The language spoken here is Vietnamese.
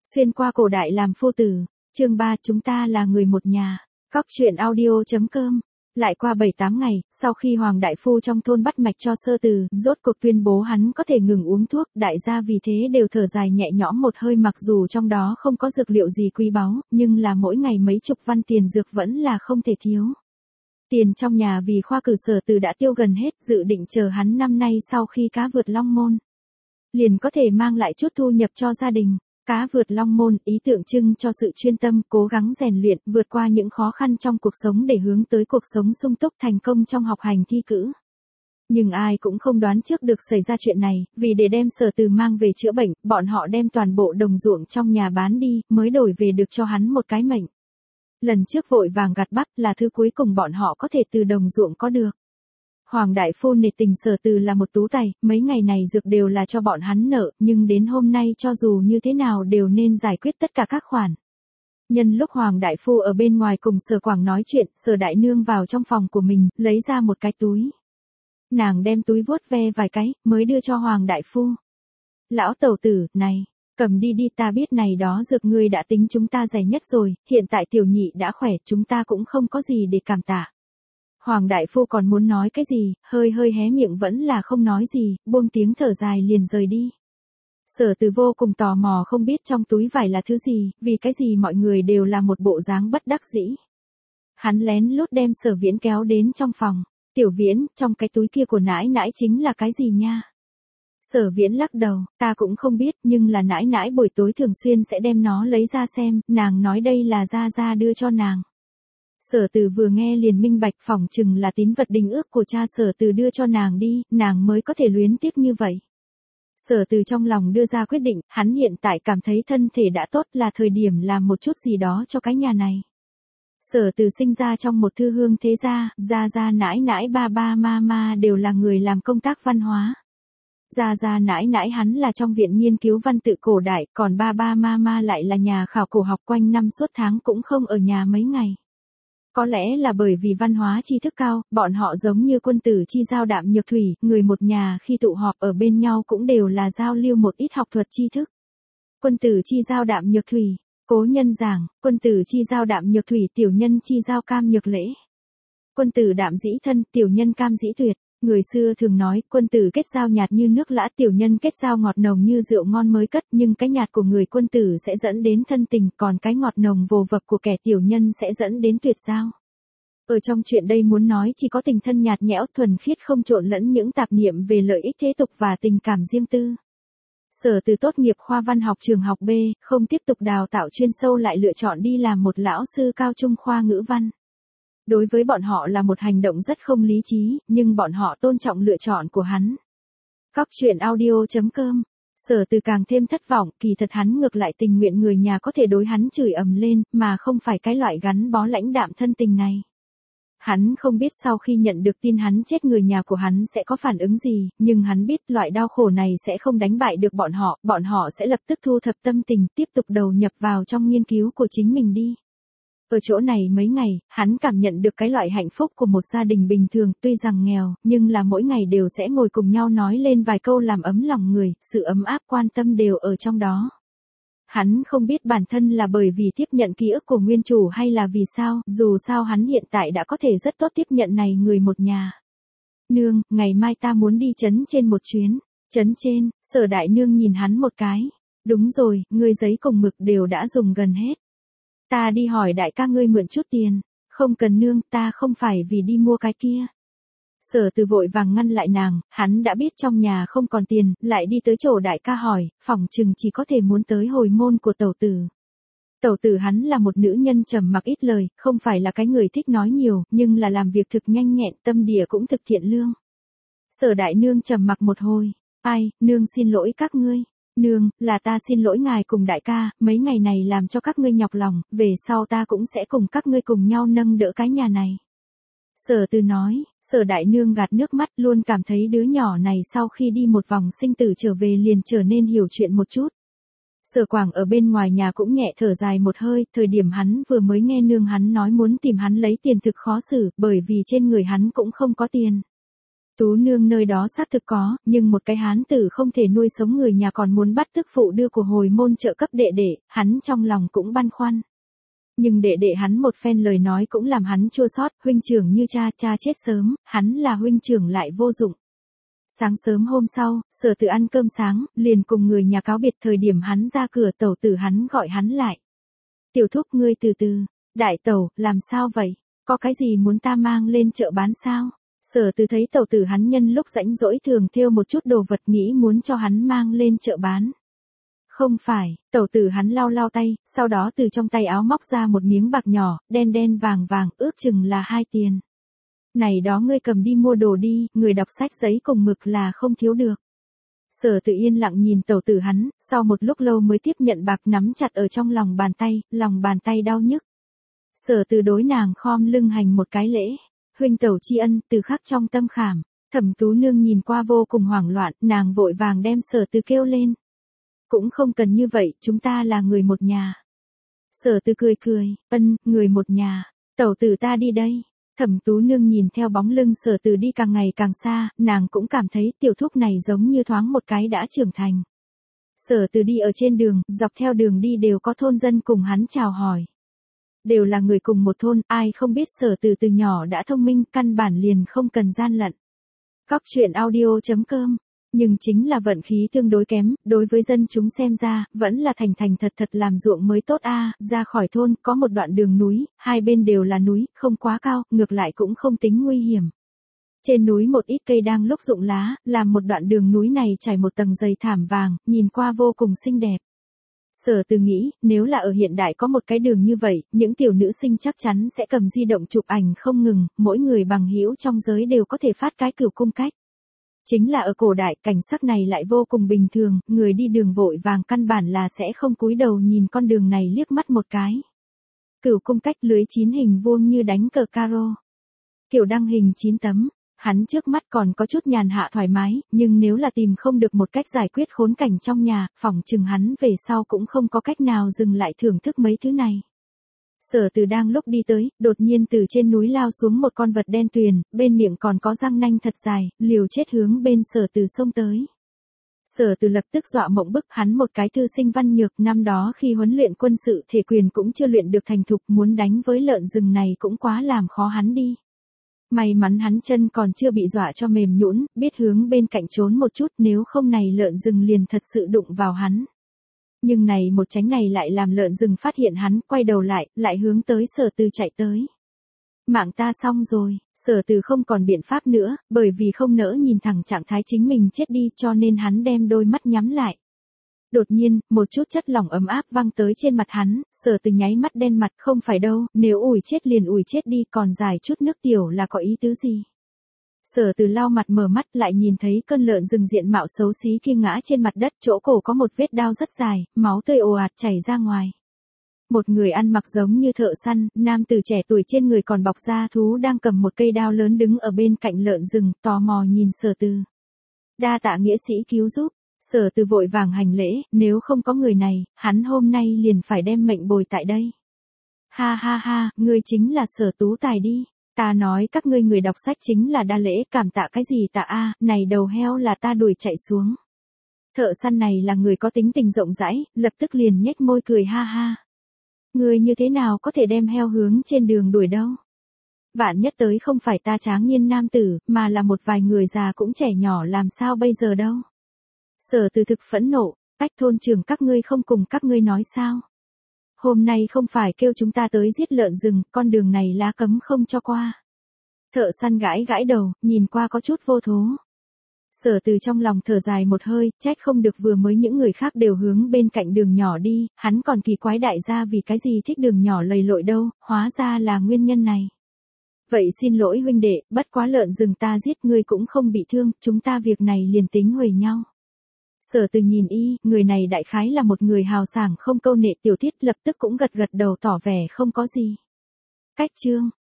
Xuyên qua cổ đại làm phu tử, chương 3 chúng ta là người một nhà, Cóc truyện audio.com. Lại qua 7-8 ngày, sau khi Hoàng Đại Phu trong thôn bắt mạch cho Sơ Từ, rốt cuộc tuyên bố hắn có thể ngừng uống thuốc, đại gia vì thế đều thở dài nhẹ nhõm một hơi mặc dù trong đó không có dược liệu gì quý báu, nhưng là mỗi ngày mấy chục văn tiền dược vẫn là không thể thiếu. Tiền trong nhà vì khoa cử Sở Từ đã tiêu gần hết, dự định chờ hắn năm nay sau khi cá vượt long môn, liền có thể mang lại chút thu nhập cho gia đình. Cá vượt long môn, ý tượng trưng cho sự chuyên tâm, cố gắng rèn luyện, vượt qua những khó khăn trong cuộc sống để hướng tới cuộc sống sung túc thành công trong học hành thi cử. Nhưng ai cũng không đoán trước được xảy ra chuyện này, vì để đem Sở Từ mang về chữa bệnh, bọn họ đem toàn bộ đồng ruộng trong nhà bán đi, mới đổi về được cho hắn một cái mệnh. Lần trước vội vàng gặt bắp là thứ cuối cùng bọn họ có thể từ đồng ruộng có được. Hoàng Đại Phu nể tình Sở Từ là một tú tài, mấy ngày này dược đều là cho bọn hắn nợ, nhưng đến hôm nay cho dù như thế nào đều nên giải quyết tất cả các khoản. Nhân lúc Hoàng Đại Phu ở bên ngoài cùng Sở Quảng nói chuyện, Sở Đại Nương vào trong phòng của mình, lấy ra một cái túi. Nàng đem túi vuốt ve vài cái, mới đưa cho Hoàng Đại Phu. Lão tẩu tử, này, cầm đi đi, ta biết này đó dược ngươi đã tính chúng ta rẻ nhất rồi, hiện tại tiểu nhị đã khỏe, chúng ta cũng không có gì để cảm tạ. Hoàng Đại Phu còn muốn nói cái gì, hơi hé miệng vẫn là không nói gì, buông tiếng thở dài liền rời đi. Sở Từ vô cùng tò mò không biết trong túi vải là thứ gì, vì cái gì mọi người đều là một bộ dáng bất đắc dĩ. Hắn lén lút đem Sở Viễn kéo đến trong phòng, Tiểu Viễn, trong cái túi kia của nãi nãi chính là cái gì nha? Sở Viễn lắc đầu, ta cũng không biết, nhưng là nãi nãi buổi tối thường xuyên sẽ đem nó lấy ra xem, nàng nói đây là gia gia đưa cho nàng. Sở Từ vừa nghe liền minh bạch, phỏng chừng là tín vật đính ước của cha Sở Từ đưa cho nàng đi, nàng mới có thể luyến tiếc như vậy. Sở Từ trong lòng đưa ra quyết định, hắn hiện tại cảm thấy thân thể đã tốt, là thời điểm làm một chút gì đó cho cái nhà này. Sở Từ sinh ra trong một thư hương thế gia, gia gia nãi nãi ba ba mama đều là người làm công tác văn hóa. Gia gia nãi nãi hắn là trong viện nghiên cứu văn tự cổ đại, còn ba ba mama lại là nhà khảo cổ học, quanh năm suốt tháng cũng không ở nhà mấy ngày. Có lẽ là bởi vì văn hóa tri thức cao, bọn họ giống như quân tử chi giao đạm nhược thủy, người một nhà khi tụ họp ở bên nhau cũng đều là giao lưu một ít học thuật tri thức. Quân tử chi giao đạm nhược thủy, cố nhân giảng, quân tử chi giao đạm nhược thủy, tiểu nhân chi giao cam nhược lễ. Quân tử đạm dĩ thân, tiểu nhân cam dĩ tuyệt. Người xưa thường nói, quân tử kết giao nhạt như nước lã, tiểu nhân kết giao ngọt nồng như rượu ngon mới cất, nhưng cái nhạt của người quân tử sẽ dẫn đến thân tình, còn cái ngọt nồng vồ vập của kẻ tiểu nhân sẽ dẫn đến tuyệt giao. Ở trong chuyện đây muốn nói chỉ có tình thân nhạt nhẽo, thuần khiết không trộn lẫn những tạp niệm về lợi ích thế tục và tình cảm riêng tư. Sở Từ tốt nghiệp khoa văn học trường học B, không tiếp tục đào tạo chuyên sâu lại lựa chọn đi làm một lão sư cao trung khoa ngữ văn. Đối với bọn họ là một hành động rất không lý trí, nhưng bọn họ tôn trọng lựa chọn của hắn. Cóc truyện audio.com. Sở Từ càng thêm thất vọng, kỳ thật hắn ngược lại tình nguyện người nhà có thể đối hắn chửi ầm lên, mà không phải cái loại gắn bó lãnh đạm thân tình này. Hắn không biết sau khi nhận được tin hắn chết người nhà của hắn sẽ có phản ứng gì, nhưng hắn biết loại đau khổ này sẽ không đánh bại được bọn họ sẽ lập tức thu thập tâm tình, tiếp tục đầu nhập vào trong nghiên cứu của chính mình đi. Ở chỗ này mấy ngày, hắn cảm nhận được cái loại hạnh phúc của một gia đình bình thường, tuy rằng nghèo, nhưng là mỗi ngày đều sẽ ngồi cùng nhau nói lên vài câu làm ấm lòng người, sự ấm áp quan tâm đều ở trong đó. Hắn không biết bản thân là bởi vì tiếp nhận ký ức của nguyên chủ hay là vì sao, dù sao hắn hiện tại đã có thể rất tốt tiếp nhận này người một nhà. Nương, ngày mai ta muốn đi trấn trên một chuyến. Trấn trên, Sở Đại Nương nhìn hắn một cái. Đúng rồi, ngươi giấy cùng mực đều đã dùng gần hết. Ta đi hỏi đại ca ngươi mượn chút tiền. Không cần nương, ta không phải vì đi mua cái kia. Sở Từ vội vàng ngăn lại nàng, hắn đã biết trong nhà không còn tiền, lại đi tới chỗ đại ca hỏi, phỏng chừng chỉ có thể muốn tới hồi môn của tẩu tử. Tẩu tử hắn là một nữ nhân trầm mặc ít lời, không phải là cái người thích nói nhiều, nhưng là làm việc thực nhanh nhẹn, tâm địa cũng thực thiện lương. Sở Đại Nương trầm mặc một hồi, ai, nương xin lỗi các ngươi. Nương, là ta xin lỗi ngài cùng đại ca, mấy ngày này làm cho các ngươi nhọc lòng, về sau ta cũng sẽ cùng các ngươi cùng nhau nâng đỡ cái nhà này. Sở Từ nói, Sở Đại Nương gạt nước mắt, luôn cảm thấy đứa nhỏ này sau khi đi một vòng sinh tử trở về liền trở nên hiểu chuyện một chút. Sở Quảng ở bên ngoài nhà cũng nhẹ thở dài một hơi, thời điểm hắn vừa mới nghe nương hắn nói muốn tìm hắn lấy tiền thực khó xử, bởi vì trên người hắn cũng không có tiền. Tú nương nơi đó xác thực có, nhưng một cái hán tử không thể nuôi sống người nhà còn muốn bắt tức phụ đưa của hồi môn trợ cấp đệ đệ, hắn trong lòng cũng băn khoăn. Nhưng đệ đệ hắn một phen lời nói cũng làm hắn chua xót, huynh trưởng như cha, cha chết sớm, hắn là huynh trưởng lại vô dụng. Sáng sớm hôm sau, Sở Từ ăn cơm sáng, liền cùng người nhà cáo biệt, thời điểm hắn ra cửa tẩu tử hắn gọi hắn lại. Tiểu thúc ngươi từ từ, đại tẩu, làm sao vậy, có cái gì muốn ta mang lên chợ bán sao? Sở Từ thấy tẩu tử hắn nhân lúc rảnh rỗi thường thêu một chút đồ vật nghĩ muốn cho hắn mang lên chợ bán. Không phải, tẩu tử hắn lau lau tay, sau đó từ trong tay áo móc ra một miếng bạc nhỏ, đen đen vàng vàng, ước chừng là 2 tiền. Này đó ngươi cầm đi mua đồ đi, người đọc sách giấy cùng mực là không thiếu được. Sở Từ yên lặng nhìn tẩu tử hắn, sau một lúc lâu mới tiếp nhận bạc nắm chặt ở trong lòng bàn tay đau nhức. Sở Từ đối nàng khom lưng hành một cái lễ, huynh tẩu tri ân từ khắc trong tâm khảm. Thẩm Tú nương nhìn qua vô cùng hoảng loạn, nàng vội vàng đem Sở Từ kêu lên. Cũng không cần như vậy, chúng ta là người một nhà. Sở Từ cười cười, người một nhà, tẩu tử ta đi đây. Thẩm Tú nương nhìn theo bóng lưng Sở Từ đi càng ngày càng xa, nàng cũng cảm thấy tiểu thúc này giống như thoáng một cái đã trưởng thành. Sở Từ đi ở trên đường, dọc theo đường đi đều có thôn dân cùng hắn chào hỏi. Đều là người cùng một thôn, ai không biết Sở Từ từ nhỏ đã thông minh, căn bản liền không cần gian lận. Góc truyện audio.com. Nhưng chính là vận khí tương đối kém, đối với dân chúng xem ra, vẫn là thành thành thật thật làm ruộng mới tốt a. Ra khỏi thôn, có một đoạn đường núi, hai bên đều là núi, không quá cao, ngược lại cũng không tính nguy hiểm. Trên núi một ít cây đang lúc rụng lá, làm một đoạn đường núi này trải một tầng dày thảm vàng, nhìn qua vô cùng xinh đẹp. Sở Từ nghĩ, nếu là ở hiện đại có một cái đường như vậy, những tiểu nữ sinh chắc chắn sẽ cầm di động chụp ảnh không ngừng, mỗi người bằng hữu trong giới đều có thể phát cái cửu cung cách. Chính là ở cổ đại, cảnh sắc này lại vô cùng bình thường, người đi đường vội vàng căn bản là sẽ không cúi đầu nhìn con đường này liếc mắt một cái. Cửu cung cách lưới 9 hình vuông như đánh cờ caro. Kiểu đăng hình 9 tấm, hắn trước mắt còn có chút nhàn hạ thoải mái, nhưng nếu là tìm không được một cách giải quyết khốn cảnh trong nhà, phỏng chừng hắn về sau cũng không có cách nào dừng lại thưởng thức mấy thứ này. Sở Từ đang lúc đi tới, đột nhiên từ trên núi lao xuống một con vật đen tuyền, bên miệng còn có răng nanh thật dài, liều chết hướng bên Sở Từ xông tới. Sở Từ lập tức dọa mộng bức, hắn một cái thư sinh văn nhược, năm đó khi huấn luyện quân sự thể quyền cũng chưa luyện được thành thục, muốn đánh với lợn rừng này cũng quá làm khó hắn đi. May mắn hắn chân còn chưa bị dọa cho mềm nhũn, biết hướng bên cạnh trốn một chút, nếu không này lợn rừng liền thật sự đụng vào hắn. Nhưng này một tránh này lại làm lợn rừng phát hiện hắn, quay đầu lại hướng tới Sở Từ chạy tới. Mạng ta xong rồi, Sở Từ không còn biện pháp nữa, bởi vì không nỡ nhìn thẳng trạng thái chính mình chết đi cho nên hắn đem đôi mắt nhắm lại. Đột nhiên, một chút chất lỏng ấm áp văng tới trên mặt hắn, Sở Từ nháy mắt đen mặt, không phải đâu, nếu ủi chết liền ủi chết đi, còn dài chút nước tiểu là có ý tứ gì. Sở Từ lau mặt mở mắt lại nhìn thấy cơn lợn rừng diện mạo xấu xí kia ngã trên mặt đất, chỗ cổ có một vết đao rất dài, máu tươi ồ ạt chảy ra ngoài. Một người ăn mặc giống như thợ săn, nam tử trẻ tuổi trên người còn bọc da thú đang cầm một cây đao lớn đứng ở bên cạnh lợn rừng, tò mò nhìn Sở Từ. Đa tạ nghĩa sĩ cứu giúp. Sở Từ vội vàng hành lễ, nếu không có người này, hắn hôm nay liền phải đem mệnh bồi tại đây. Ha ha ha, ngươi chính là Sở Tú Tài đi. Ta nói các ngươi người đọc sách chính là đa lễ, cảm tạ cái gì tạ a, này đầu heo là ta đuổi chạy xuống. Thợ săn này là người có tính tình rộng rãi, lập tức liền nhếch môi cười ha ha. Ngươi như thế nào có thể đem heo hướng trên đường đuổi đâu? Vạn nhất tới không phải ta tráng niên nam tử, mà là một vài người già cũng trẻ nhỏ làm sao bây giờ đâu? Sở Từ thực phẫn nộ, cách thôn trưởng các ngươi không cùng các ngươi nói sao? Hôm nay không phải kêu chúng ta tới giết lợn rừng, con đường này lá cấm không cho qua. Thợ săn gãi gãi đầu, nhìn qua có chút vô thố. Sở Từ trong lòng thở dài một hơi, trách không được vừa mới những người khác đều hướng bên cạnh đường nhỏ đi, hắn còn kỳ quái đại gia vì cái gì thích đường nhỏ lầy lội đâu, hóa ra là nguyên nhân này. Vậy xin lỗi huynh đệ, bất quá lợn rừng ta giết ngươi cũng không bị thương, chúng ta việc này liền tính huề nhau. Sở Từ nhìn người này đại khái là một người hào sảng không câu nệ tiểu tiết, lập tức cũng gật gật đầu tỏ vẻ không có gì. Cách chương